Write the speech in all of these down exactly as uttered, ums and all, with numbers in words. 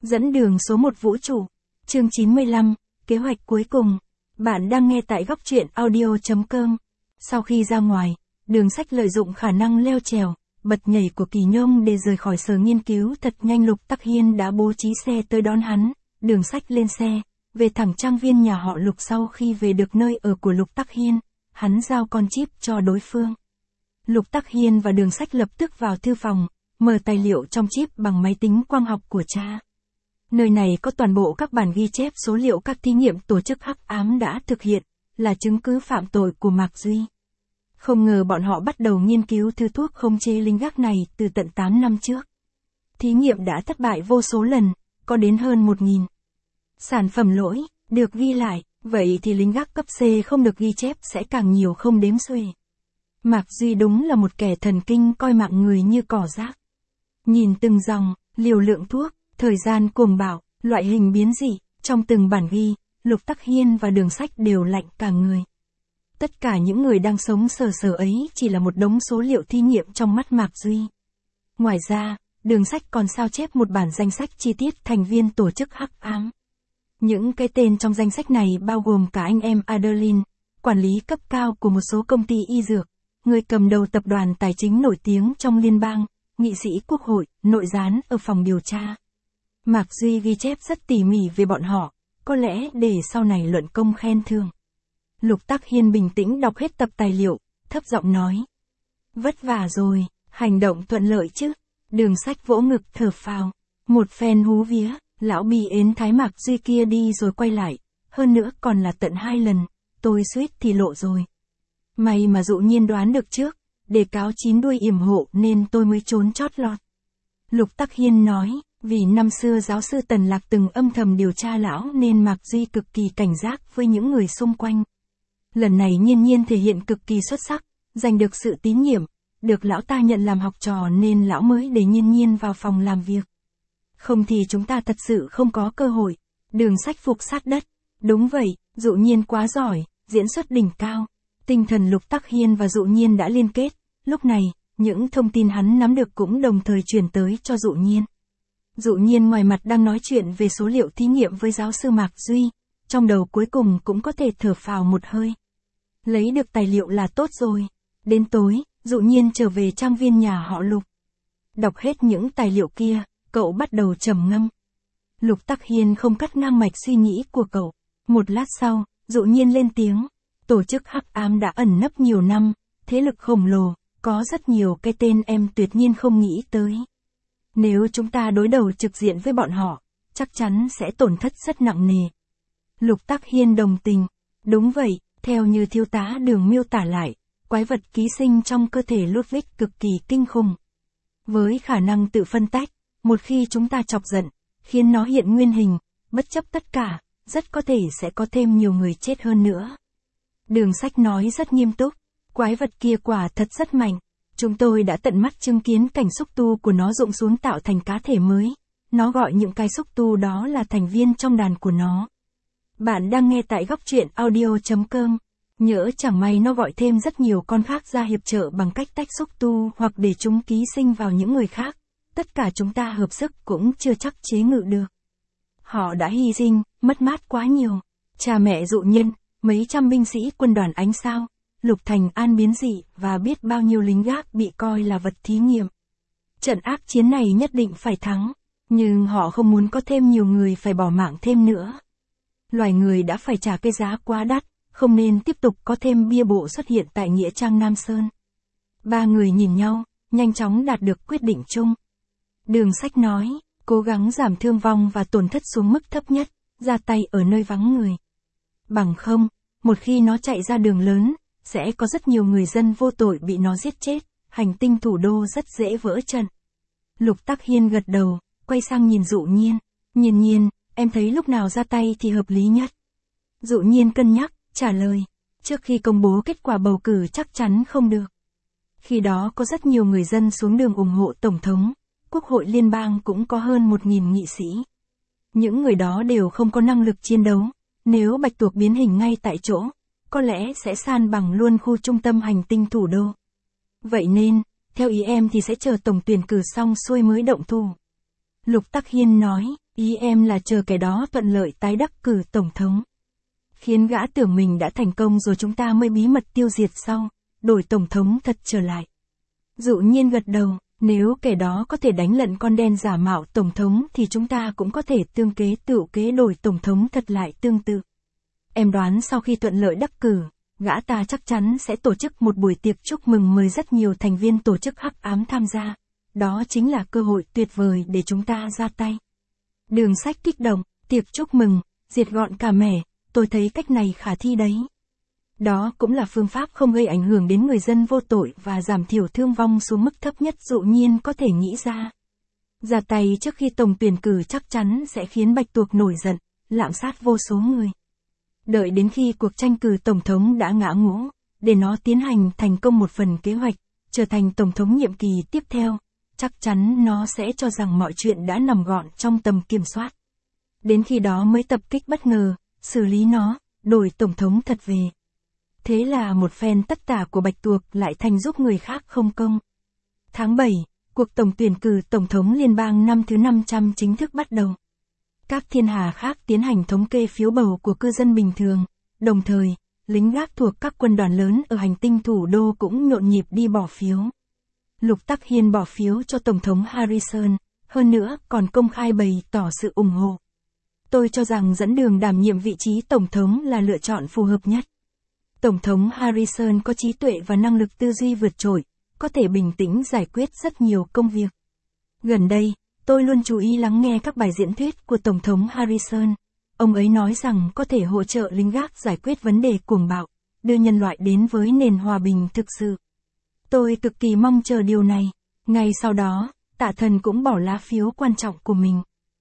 Dẫn đường số một vũ trụ. Chương chín mươi lăm, kế hoạch cuối cùng. Bạn đang nghe tại góc truyện audio chấm com. Sau khi ra ngoài, Đường Sách lợi dụng khả năng leo trèo, bật nhảy của Kỳ Nhông để rời khỏi sở nghiên cứu thật nhanh. Lục Tắc Hiên đã bố trí xe tới đón hắn. Đường Sách lên xe, về thẳng trang viên nhà họ Lục. Sau khi về được nơi ở của Lục Tắc Hiên, hắn giao con chip cho đối phương. Lục Tắc Hiên và Đường Sách lập tức vào thư phòng, mở tài liệu trong chip bằng máy tính quang học của cha. Nơi này có toàn bộ các bản ghi chép số liệu các thí nghiệm tổ chức hắc ám đã thực hiện, là chứng cứ phạm tội của Mạc Duy. Không ngờ bọn họ bắt đầu nghiên cứu thứ thuốc khống chế linh gác này từ tận tám năm trước. Thí nghiệm đã thất bại vô số lần, có đến hơn một nghìn. Sản phẩm lỗi, được ghi lại, vậy thì linh gác cấp C không được ghi chép sẽ càng nhiều không đếm xuể. Mạc Duy đúng là một kẻ thần kinh coi mạng người như cỏ rác. Nhìn từng dòng, liều lượng thuốc, thời gian cuồng bạo, loại hình biến dị, trong từng bản ghi, Lục Tắc Hiên và Đường Sách đều lạnh cả người. Tất cả những người đang sống sờ sờ ấy chỉ là một đống số liệu thí nghiệm trong mắt Mạc Duy. Ngoài ra, Đường Sách còn sao chép một bản danh sách chi tiết thành viên tổ chức hắc ám. Những cái tên trong danh sách này bao gồm cả anh em Adeline, quản lý cấp cao của một số công ty y dược, người cầm đầu tập đoàn tài chính nổi tiếng trong liên bang, nghị sĩ quốc hội, nội gián ở phòng điều tra. Mạc Duy ghi chép rất tỉ mỉ về bọn họ, có lẽ để sau này luận công khen thưởng. Lục Tắc Hiên bình tĩnh đọc hết tập tài liệu, thấp giọng nói. Vất vả rồi, hành động thuận lợi chứ. Đường Sách vỗ ngực thở phào. Một phen hú vía, lão bì ến thái Mạc Duy kia đi rồi quay lại. Hơn nữa còn là tận hai lần, tôi suýt thì lộ rồi. May mà Dụ Nhiên đoán được trước, để cáo chín đuôi yểm hộ nên tôi mới trốn chót lọt. Lục Tắc Hiên nói, vì năm xưa giáo sư Tần Lạc từng âm thầm điều tra lão nên Mạc Duy cực kỳ cảnh giác với những người xung quanh. Lần này Nhiên Nhiên thể hiện cực kỳ xuất sắc, giành được sự tín nhiệm, được lão ta nhận làm học trò nên lão mới để Nhiên Nhiên vào phòng làm việc. Không thì chúng ta thật sự không có cơ hội. Đường Sách phục sát đất. Đúng vậy, Dụ Nhiên quá giỏi, diễn xuất đỉnh cao. Tinh thần Lục Tắc Hiên và Dụ Nhiên đã liên kết. Lúc này, những thông tin hắn nắm được cũng đồng thời truyền tới cho Dụ Nhiên. Dụ Nhiên ngoài mặt đang nói chuyện về số liệu thí nghiệm với giáo sư Mạc Duy, trong đầu cuối cùng cũng có thể thở phào một hơi. Lấy được tài liệu là tốt rồi. Đến tối, Dụ Nhiên trở về trang viên nhà họ Lục. Đọc hết những tài liệu kia, cậu bắt đầu trầm ngâm. Lục Tắc Hiên không cắt ngang mạch suy nghĩ của cậu. Một lát sau, Dụ Nhiên lên tiếng. Tổ chức hắc ám đã ẩn nấp nhiều năm, thế lực khổng lồ, có rất nhiều cái tên em tuyệt nhiên không nghĩ tới. Nếu chúng ta đối đầu trực diện với bọn họ, chắc chắn sẽ tổn thất rất nặng nề. Lục Tắc Hiên đồng tình. Đúng vậy, theo như thiếu tá Đường miêu tả lại, quái vật ký sinh trong cơ thể Ludwig cực kỳ kinh khủng. Với khả năng tự phân tách, một khi chúng ta chọc giận, khiến nó hiện nguyên hình, bất chấp tất cả, rất có thể sẽ có thêm nhiều người chết hơn nữa. Đường Sách nói rất nghiêm túc, quái vật kia quả thật rất mạnh. Chúng tôi đã tận mắt chứng kiến cảnh xúc tu của nó rụng xuống tạo thành cá thể mới. Nó gọi những cái xúc tu đó là thành viên trong đàn của nó. Bạn đang nghe tại góc truyện audio chấm com. Nhỡ chẳng may nó gọi thêm rất nhiều con khác ra hiệp trợ bằng cách tách xúc tu hoặc để chúng ký sinh vào những người khác. Tất cả chúng ta hợp sức cũng chưa chắc chế ngự được. Họ đã hy sinh, mất mát quá nhiều. Cha mẹ Dụ Nhân, mấy trăm binh sĩ quân đoàn Ánh Sao, Lục Thành An biến dị và biết bao nhiêu lính gác bị coi là vật thí nghiệm. Trận ác chiến này nhất định phải thắng, nhưng họ không muốn có thêm nhiều người phải bỏ mạng thêm nữa. Loài người đã phải trả cái giá quá đắt, không nên tiếp tục có thêm bia bộ xuất hiện tại Nghĩa Trang Nam Sơn. Ba người nhìn nhau, nhanh chóng đạt được quyết định chung. Đường Sách nói, cố gắng giảm thương vong và tổn thất xuống mức thấp nhất, ra tay ở nơi vắng người. Bằng không, một khi nó chạy ra đường lớn, sẽ có rất nhiều người dân vô tội bị nó giết chết, hành tinh thủ đô rất dễ vỡ trận. Lục Tắc Hiên gật đầu, quay sang nhìn Dụ Nhiên. Nhiên Nhiên, em thấy lúc nào ra tay thì hợp lý nhất? Dụ Nhiên cân nhắc, trả lời, trước khi công bố kết quả bầu cử chắc chắn không được. Khi đó có rất nhiều người dân xuống đường ủng hộ Tổng thống, Quốc hội liên bang cũng có hơn một nghìn nghị sĩ. Những người đó đều không có năng lực chiến đấu, nếu Bạch Tuộc biến hình ngay tại chỗ, có lẽ sẽ san bằng luôn khu trung tâm hành tinh thủ đô. Vậy nên, theo ý em thì sẽ chờ tổng tuyển cử xong xuôi mới động thủ. Lục Tắc Hiên nói, Ý em là chờ kẻ đó thuận lợi tái đắc cử tổng thống. Khiến gã tưởng mình đã thành công rồi chúng ta mới bí mật tiêu diệt sau, đổi tổng thống thật trở lại. Dụ Nhiên gật đầu, nếu kẻ đó có thể đánh lận con đen giả mạo tổng thống thì chúng ta cũng có thể tương kế tựu kế đổi tổng thống thật lại tương tự. Em đoán sau khi thuận lợi đắc cử, gã ta chắc chắn sẽ tổ chức một buổi tiệc chúc mừng mời rất nhiều thành viên tổ chức hắc ám tham gia. Đó chính là cơ hội tuyệt vời để chúng ta ra tay. Đường Sách kích động, tiệc chúc mừng, diệt gọn cả mẻ, tôi thấy cách này khả thi đấy. Đó cũng là phương pháp không gây ảnh hưởng đến người dân vô tội và giảm thiểu thương vong xuống mức thấp nhất Dụ Nhiên có thể nghĩ ra. Ra tay trước khi tổng tuyển cử chắc chắn sẽ khiến Bạch Tuộc nổi giận, lạm sát vô số người. Đợi đến khi cuộc tranh cử tổng thống đã ngã ngũ, để nó tiến hành thành công một phần kế hoạch, trở thành tổng thống nhiệm kỳ tiếp theo, chắc chắn nó sẽ cho rằng mọi chuyện đã nằm gọn trong tầm kiểm soát. Đến khi đó mới tập kích bất ngờ, xử lý nó, đổi tổng thống thật về. Thế là một phen tất tả của Bạch Tuộc lại thành giúp người khác không công. Tháng bảy, cuộc tổng tuyển cử tổng thống liên bang năm thứ năm trăm chính thức bắt đầu. Các thiên hà khác tiến hành thống kê phiếu bầu của cư dân bình thường, đồng thời, lính gác thuộc các quân đoàn lớn ở hành tinh thủ đô cũng nhộn nhịp đi bỏ phiếu. Lục Tắc Hiên bỏ phiếu cho Tổng thống Harrison, hơn nữa còn công khai bày tỏ sự ủng hộ. Tôi cho rằng dẫn đường đảm nhiệm vị trí Tổng thống là lựa chọn phù hợp nhất. Tổng thống Harrison có trí tuệ và năng lực tư duy vượt trội, có thể bình tĩnh giải quyết rất nhiều công việc. Gần đây, tôi luôn chú ý lắng nghe các bài diễn thuyết của Tổng thống Harrison. Ông ấy nói rằng có thể hỗ trợ lính gác giải quyết vấn đề cuồng bạo, đưa nhân loại đến với nền hòa bình thực sự. Tôi cực kỳ mong chờ điều này. Ngay sau đó, Tạ Thần cũng bỏ lá phiếu quan trọng của mình.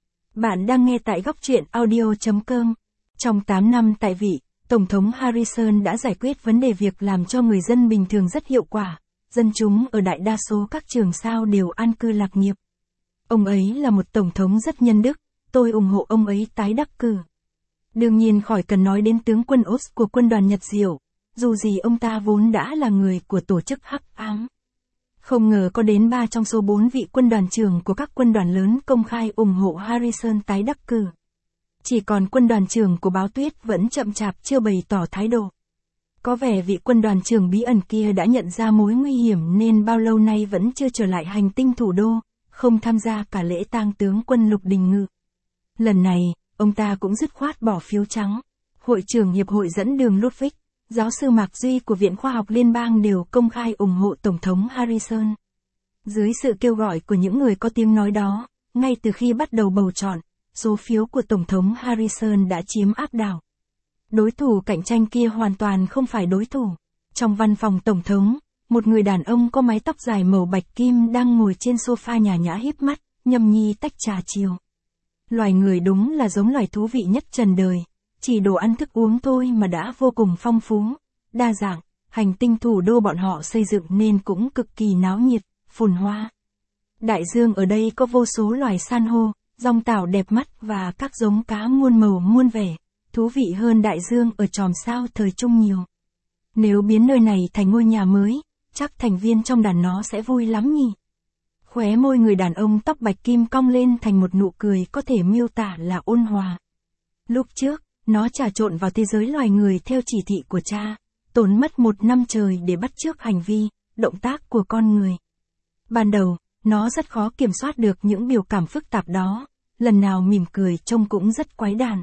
Bạn đang nghe tại góc truyện audio chấm com. Trong tám năm tại vị, Tổng thống Harrison đã giải quyết vấn đề việc làm cho người dân bình thường rất hiệu quả. Dân chúng ở đại đa số các trường sao đều an cư lạc nghiệp. Ông ấy là một tổng thống rất nhân đức, tôi ủng hộ ông ấy tái đắc cử. Đương nhiên khỏi cần nói đến tướng quân Oz của quân đoàn Nhật Diệu, dù gì ông ta vốn đã là người của tổ chức hắc ám. Không ngờ có đến ba trong số bốn vị quân đoàn trưởng của các quân đoàn lớn công khai ủng hộ Harrison tái đắc cử. Chỉ còn quân đoàn trưởng của Báo Tuyết vẫn chậm chạp chưa bày tỏ thái độ. Có vẻ vị quân đoàn trưởng bí ẩn kia đã nhận ra mối nguy hiểm nên bao lâu nay vẫn chưa trở lại hành tinh thủ đô, không tham gia cả lễ tang tướng quân Lục Đình Ngự. Lần này, ông ta cũng dứt khoát bỏ phiếu trắng. Hội trưởng Hiệp hội dẫn đường Ludwig, giáo sư Mạc Duy của Viện Khoa học Liên bang đều công khai ủng hộ Tổng thống Harrison. Dưới sự kêu gọi của những người có tiếng nói đó, ngay từ khi bắt đầu bầu chọn, số phiếu của Tổng thống Harrison đã chiếm áp đảo. Đối thủ cạnh tranh kia hoàn toàn không phải đối thủ. Trong văn phòng Tổng thống, một người đàn ông có mái tóc dài màu bạch kim đang ngồi trên sofa nhã nhã híp mắt, nhâm nhi tách trà chiều. Loài người đúng là giống loài thú vị nhất trần đời, chỉ đồ ăn thức uống thôi mà đã vô cùng phong phú, đa dạng, hành tinh thủ đô bọn họ xây dựng nên cũng cực kỳ náo nhiệt, phồn hoa. Đại dương ở đây có vô số loài san hô, dòng tảo đẹp mắt và các giống cá muôn màu muôn vẻ, thú vị hơn đại dương ở chòm sao thời trung nhiều. Nếu biến nơi này thành ngôi nhà mới, chắc thành viên trong đàn nó sẽ vui lắm nhỉ. Khóe môi người đàn ông tóc bạch kim cong lên thành một nụ cười có thể miêu tả là ôn hòa. Lúc trước, nó trà trộn vào thế giới loài người theo chỉ thị của cha, tốn mất một năm trời để bắt chước hành vi, động tác của con người. Ban đầu, nó rất khó kiểm soát được những biểu cảm phức tạp đó, lần nào mỉm cười trông cũng rất quái đản.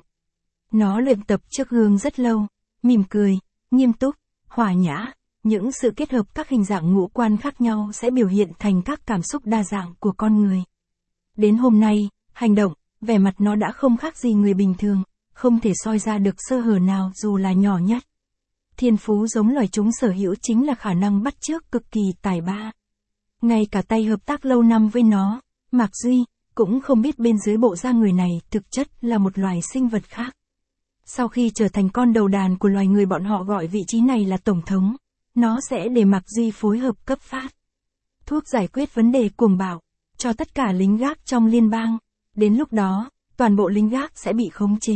Nó luyện tập trước gương rất lâu, mỉm cười, nghiêm túc, hòa nhã, những sự kết hợp các hình dạng ngũ quan khác nhau sẽ biểu hiện thành các cảm xúc đa dạng của con người. Đến hôm nay, hành động, vẻ mặt nó đã không khác gì người bình thường, không thể soi ra được sơ hở nào dù là nhỏ nhất. Thiên phú giống loài chúng sở hữu chính là khả năng bắt chước cực kỳ tài ba. Ngay cả tay hợp tác lâu năm với nó, Mạc Duy, cũng không biết bên dưới bộ da người này thực chất là một loài sinh vật khác. Sau khi trở thành con đầu đàn của loài người bọn họ gọi vị trí này là Tổng thống, nó sẽ để Mạc Duy phối hợp cấp phát thuốc giải quyết vấn đề cuồng bạo cho tất cả lính gác trong liên bang. Đến lúc đó, toàn bộ lính gác sẽ bị khống chế.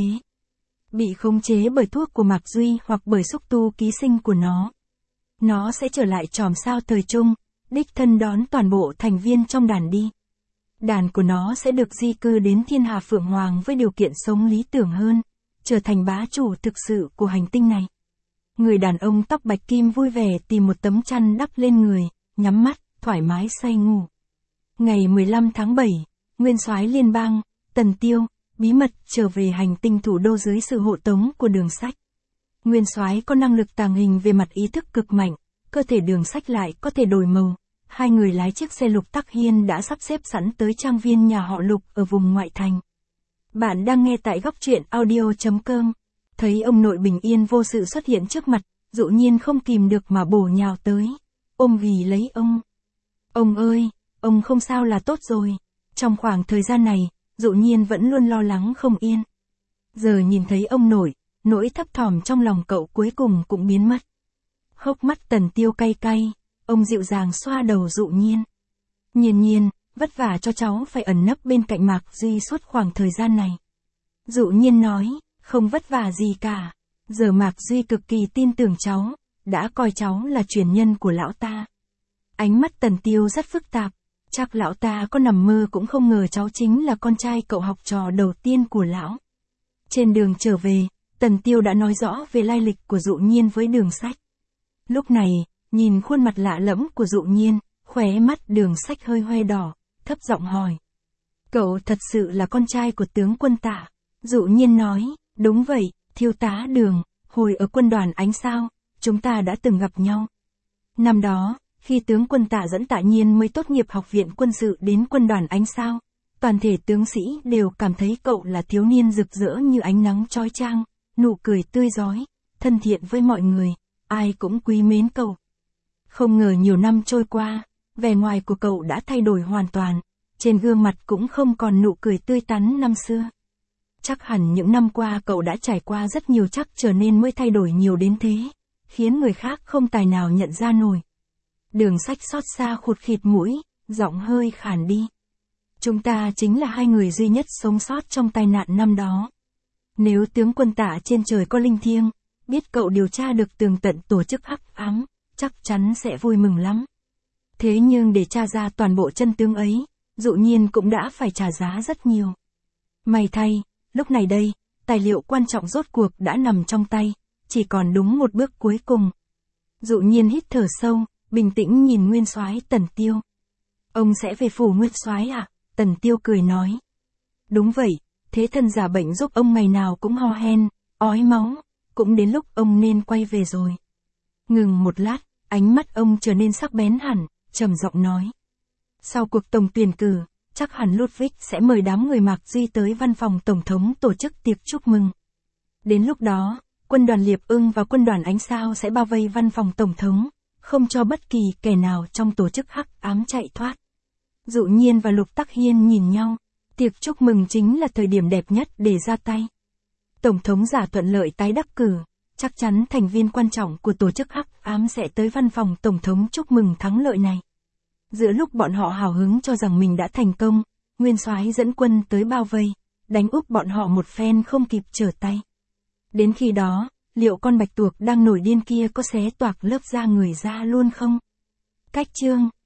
Bị khống chế bởi thuốc của Mạc Duy hoặc bởi xúc tu ký sinh của nó. Nó sẽ trở lại chòm sao thời trung, đích thân đón toàn bộ thành viên trong đàn đi. đàn của nó sẽ được di cư đến thiên hà Phượng Hoàng với điều kiện sống lý tưởng hơn, trở thành bá chủ thực sự của hành tinh này. Người đàn ông tóc bạch kim vui vẻ tìm một tấm chăn đắp lên người, nhắm mắt, thoải mái say ngủ. Ngày mười lăm tháng bảy, Nguyên soái liên bang, Tần Tiêu, bí mật trở về hành tinh thủ đô dưới sự hộ tống của Đường Sách. Nguyên soái có năng lực tàng hình về mặt ý thức cực mạnh, cơ thể Đường Sách lại có thể đổi màu. Hai người lái chiếc xe Lục Tắc Hiên đã sắp xếp sẵn tới trang viên nhà họ Lục ở vùng ngoại thành. Bạn đang nghe tại góc truyện audio chấm com. Thấy ông nội bình yên vô sự xuất hiện trước mặt, Dụ Nhiên không kìm được mà bổ nhào tới, ôm ghì lấy ông. Ông ơi, ông không sao là tốt rồi. Trong khoảng thời gian này, Dụ Nhiên vẫn luôn lo lắng không yên. Giờ nhìn thấy ông nội, nỗi thấp thỏm trong lòng cậu cuối cùng cũng biến mất. Hốc mắt Tần Tiêu cay cay, ông dịu dàng xoa đầu Dụ Nhiên. Nhiên Nhiên, vất vả cho cháu phải ẩn nấp bên cạnh Mạc Duy suốt khoảng thời gian này. Dụ Nhiên nói, không vất vả gì cả. Giờ Mạc Duy cực kỳ tin tưởng cháu, đã coi cháu là truyền nhân của lão ta. Ánh mắt Tần Tiêu rất phức tạp, chắc lão ta có nằm mơ cũng không ngờ cháu chính là con trai cậu học trò đầu tiên của lão. Trên đường trở về, Tần Tiêu đã nói rõ về lai lịch của Dụ Nhiên với Đường Sách. Lúc này, nhìn khuôn mặt lạ lẫm của Dụ Nhiên, khóe mắt Đường Sách hơi hoe đỏ, thấp giọng hỏi. Cậu thật sự là con trai của tướng quân Tạ? Dụ Nhiên nói, đúng vậy, thiếu tá Đường, hồi ở quân đoàn Ánh Sao, chúng ta đã từng gặp nhau. Năm đó, khi tướng quân Tạ dẫn Tạ Nhiên mới tốt nghiệp học viện quân sự đến quân đoàn Ánh Sao, toàn thể tướng sĩ đều cảm thấy cậu là thiếu niên rực rỡ như ánh nắng chói chang, nụ cười tươi rói, thân thiện với mọi người, ai cũng quý mến cậu. Không ngờ nhiều năm trôi qua, vẻ ngoài của cậu đã thay đổi hoàn toàn, trên gương mặt cũng không còn nụ cười tươi tắn năm xưa. Chắc hẳn những năm qua cậu đã trải qua rất nhiều chắc trở nên mới thay đổi nhiều đến thế, khiến người khác không tài nào nhận ra nổi. Đường Sách xót xa khụt khịt mũi, giọng hơi khàn đi. Chúng ta chính là hai người duy nhất sống sót trong tai nạn năm đó. Nếu tướng quân Tạ trên trời có linh thiêng, biết cậu điều tra được tường tận tổ chức hắc ám, chắc chắn sẽ vui mừng lắm. Thế nhưng để tra ra toàn bộ chân tướng ấy, Dụ Nhiên cũng đã phải trả giá rất nhiều. May thay, lúc này đây, tài liệu quan trọng rốt cuộc đã nằm trong tay, chỉ còn đúng một bước cuối cùng. Dụ Nhiên hít thở sâu, bình tĩnh nhìn Nguyên soái Tần Tiêu. Ông sẽ về phủ Nguyên soái à? Tần Tiêu cười nói. Đúng vậy, thế thân giả bệnh giúp ông ngày nào cũng ho hen, ói máu, cũng đến lúc ông nên quay về rồi. Ngừng một lát, ánh mắt ông trở nên sắc bén hẳn, trầm giọng nói. Sau cuộc tổng tuyển cử, chắc hẳn Ludwig sẽ mời đám người Mạc Duy tới văn phòng Tổng thống tổ chức tiệc chúc mừng. Đến lúc đó, quân đoàn Liệp Ưng và quân đoàn Ánh Sao sẽ bao vây văn phòng Tổng thống, không cho bất kỳ kẻ nào trong tổ chức hắc ám chạy thoát. Dụ Nhiên và Lục Tắc Hiên nhìn nhau, tiệc chúc mừng chính là thời điểm đẹp nhất để ra tay. Tổng thống giả thuận lợi tái đắc cử, chắc chắn thành viên quan trọng của tổ chức hắc ám sẽ tới văn phòng Tổng thống chúc mừng thắng lợi này. Giữa lúc bọn họ hào hứng cho rằng mình đã thành công, Nguyên soái dẫn quân tới bao vây, đánh úp bọn họ một phen không kịp trở tay. Đến khi đó, liệu con bạch tuộc đang nổi điên kia có xé toạc lớp da người ra luôn không? Cách chương